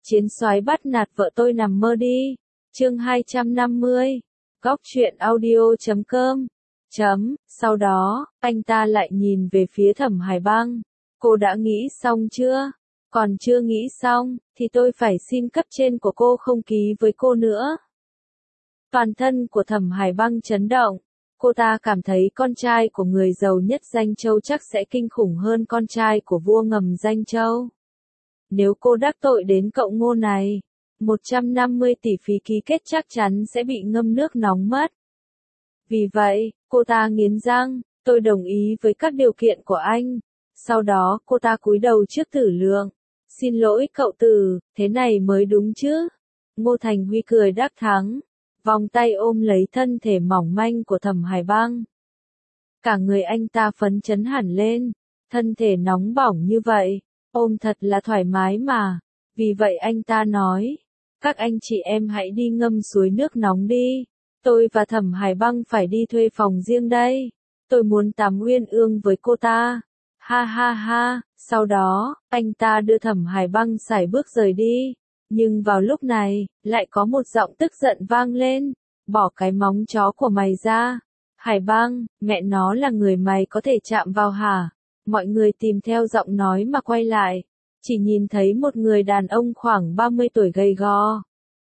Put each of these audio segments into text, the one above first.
Chiến soái bắt nạt vợ tôi nằm mơ đi. Chương 250. Góc truyện audio.com. Sau đó, anh ta lại nhìn về phía Thẩm Hải Băng. Cô đã nghĩ xong chưa? Còn chưa nghĩ xong, thì tôi phải xin cấp trên của cô không ký với cô nữa. Toàn thân của Thẩm Hải Băng chấn động. Cô ta cảm thấy con trai của người giàu nhất Danh Châu chắc sẽ kinh khủng hơn con trai của vua ngầm Danh Châu. Nếu cô đắc tội đến cậu Ngô này, 150 tỷ phí ký kết chắc chắn sẽ bị ngâm nước nóng mất. Vì vậy, cô ta nghiến răng, tôi đồng ý với các điều kiện của anh. Sau đó cô ta cúi đầu trước Tử Lượng. Xin lỗi cậu Tử, thế này mới đúng chứ. Ngô Thành Huy cười đắc thắng, vòng tay ôm lấy thân thể mỏng manh của Thẩm Hải Băng. Cả người anh ta phấn chấn hẳn lên, thân thể nóng bỏng như vậy, ôm thật là thoải mái mà. Vì vậy anh ta nói, các anh chị em hãy đi ngâm suối nước nóng đi. Tôi và Thẩm Hải Băng phải đi thuê phòng riêng đây. Tôi muốn tắm uyên ương với cô ta. Ha ha ha, sau đó, anh ta đưa Thẩm Hải Băng sải bước rời đi. Nhưng vào lúc này, lại có một giọng tức giận vang lên. Bỏ cái móng chó của mày ra. Hải Băng, mẹ nó là người mày có thể chạm vào hả? Mọi người tìm theo giọng nói mà quay lại. Chỉ nhìn thấy một người đàn ông khoảng 30 tuổi gầy gò.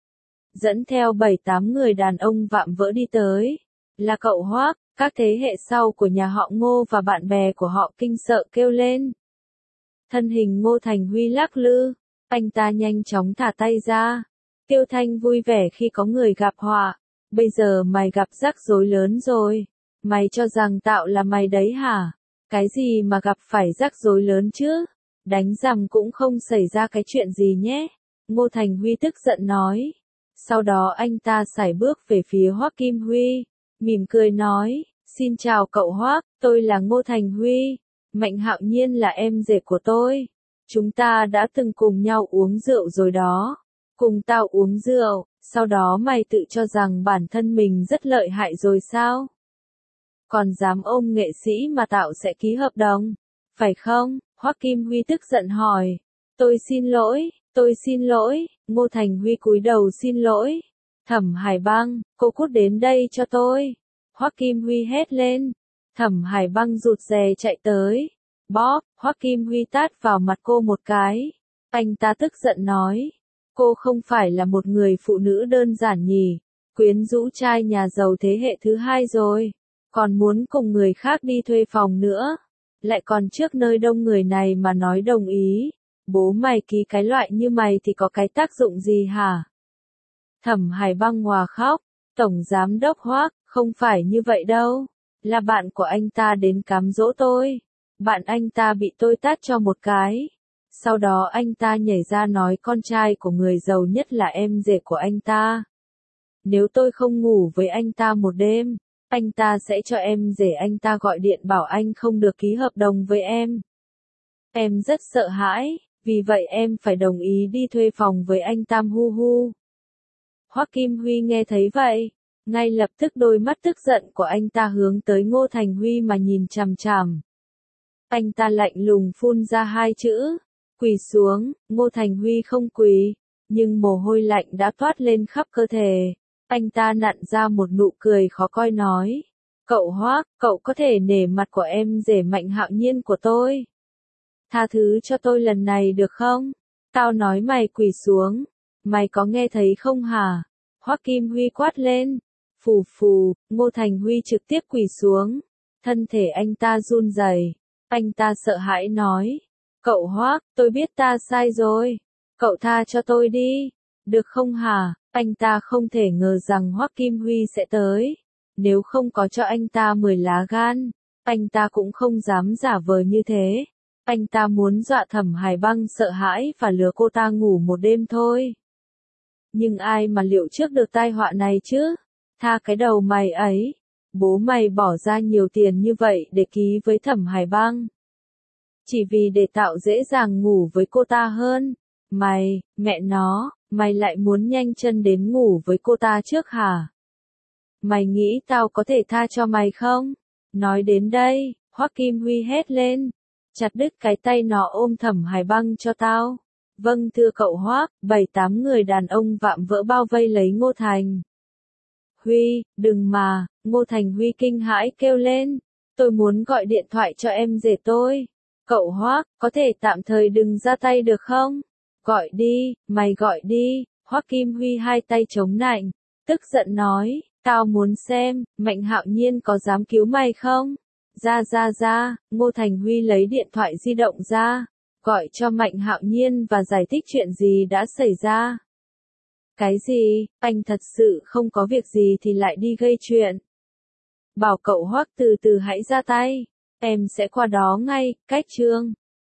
Dẫn theo 7-8 người đàn ông vạm vỡ đi tới. Là cậu Hoác, các thế hệ sau của nhà họ Ngô và bạn bè của họ kinh sợ kêu lên. Thân hình Ngô Thành Huy lắc lư, anh ta nhanh chóng thả tay ra. Tiêu Thanh vui vẻ khi có người gặp họa. Bây giờ mày gặp rắc rối lớn rồi. Mày cho rằng tạo là mày đấy hả? Cái gì mà gặp phải rắc rối lớn chứ? Đánh rằm cũng không xảy ra cái chuyện gì nhé. Ngô Thành Huy tức giận nói. Sau đó anh ta sải bước về phía Hoắc Kim Huy, mỉm cười nói, xin chào cậu Hoắc, tôi là Ngô Thành Huy, Mạnh Hạo Nhiên là em rể của tôi. Chúng ta đã từng cùng nhau uống rượu rồi đó. Cùng tao uống rượu, sau đó mày tự cho rằng bản thân mình rất lợi hại rồi sao? Còn dám ôm nghệ sĩ mà tạo sẽ ký hợp đồng, phải không? Hoắc Kim Huy tức giận hỏi. Tôi xin lỗi, Ngô Thành Huy cúi đầu xin lỗi. Thẩm Hải Băng, cô cút đến đây cho tôi. Hoắc Kim Huy hét lên. Thẩm Hải Băng rụt rè chạy tới. Bóp, Hoắc Kim Huy tát vào mặt cô một cái. Anh ta tức giận nói. Cô không phải là một người phụ nữ đơn giản nhỉ. Quyến rũ trai nhà giàu thế hệ thứ hai rồi. Còn muốn cùng người khác đi thuê phòng nữa. Lại còn trước nơi đông người này mà nói đồng ý. Bố mày ký cái loại như mày thì có cái tác dụng gì hả? Thẩm Hải Băng hòa khóc. Tổng giám đốc Hoắc, không phải như vậy đâu. Là bạn của anh ta đến cám dỗ tôi. Bạn anh ta bị tôi tát cho một cái. Sau đó anh ta nhảy ra nói con trai của người giàu nhất là em rể của anh ta. Nếu tôi không ngủ với anh ta một đêm, anh ta sẽ cho em rể anh ta gọi điện bảo anh không được ký hợp đồng với em. Em rất sợ hãi, vì vậy em phải đồng ý đi thuê phòng với anh Tam Hu Hu. Hoắc Kim Huy nghe thấy vậy, ngay lập tức đôi mắt tức giận của anh ta hướng tới Ngô Thành Huy mà nhìn chằm chằm. Anh ta lạnh lùng phun ra hai chữ, quỳ xuống. Ngô Thành Huy không quỳ, nhưng mồ hôi lạnh đã toát lên khắp cơ thể. Anh ta nặn ra một nụ cười khó coi nói, cậu Hoắc, cậu có thể nể mặt của em rể Mạnh Hạo Nhiên của tôi. Tha thứ cho tôi lần này được không? Tao nói mày quỳ xuống. Mày có nghe thấy không hả? Hoắc Kim Huy quát lên. Phù phù, Ngô Thành Huy trực tiếp quỳ xuống. Thân thể anh ta run rẩy. Anh ta sợ hãi nói. Cậu Hoắc, tôi biết ta sai rồi. Cậu tha cho tôi đi. Được không hả? Anh ta không thể ngờ rằng Hoắc Kim Huy sẽ tới. Nếu không có cho anh ta 10 lá gan, anh ta cũng không dám giả vờ như thế. Anh ta muốn dọa Thẩm Hải Băng sợ hãi và lừa cô ta ngủ một đêm thôi. Nhưng ai mà liệu trước được tai họa này chứ? Tha cái đầu mày ấy. Bố mày bỏ ra nhiều tiền như vậy để ký với Thẩm Hải Băng. Chỉ vì để tạo dễ dàng ngủ với cô ta hơn. Mẹ nó, mày lại muốn nhanh chân đến ngủ với cô ta trước hả? Mày nghĩ tao có thể tha cho mày không? Nói đến đây, Hoắc Kim Huy hét lên. Chặt đứt cái tay nó ôm Thẩm Hải Băng cho tao. Vâng thưa cậu Hoác, 7-8 người đàn ông vạm vỡ bao vây lấy Ngô Thành. Huy, đừng mà, Ngô Thành Huy kinh hãi kêu lên. Tôi muốn gọi điện thoại cho em rể tôi. Cậu Hoác, có thể tạm thời đừng ra tay được không? Gọi đi, mày gọi đi. Hoác Kim Huy hai tay chống nạnh, tức giận nói, tao muốn xem, Mạnh Hạo Nhiên có dám cứu mày không? Ra, Ngô Thành Huy lấy điện thoại di động ra, gọi cho Mạnh Hạo Nhiên và giải thích chuyện gì đã xảy ra. Cái gì, anh thật sự không có việc gì thì lại đi gây chuyện. Bảo cậu Hoác từ từ hãy ra tay, em sẽ qua đó ngay, cách Trương.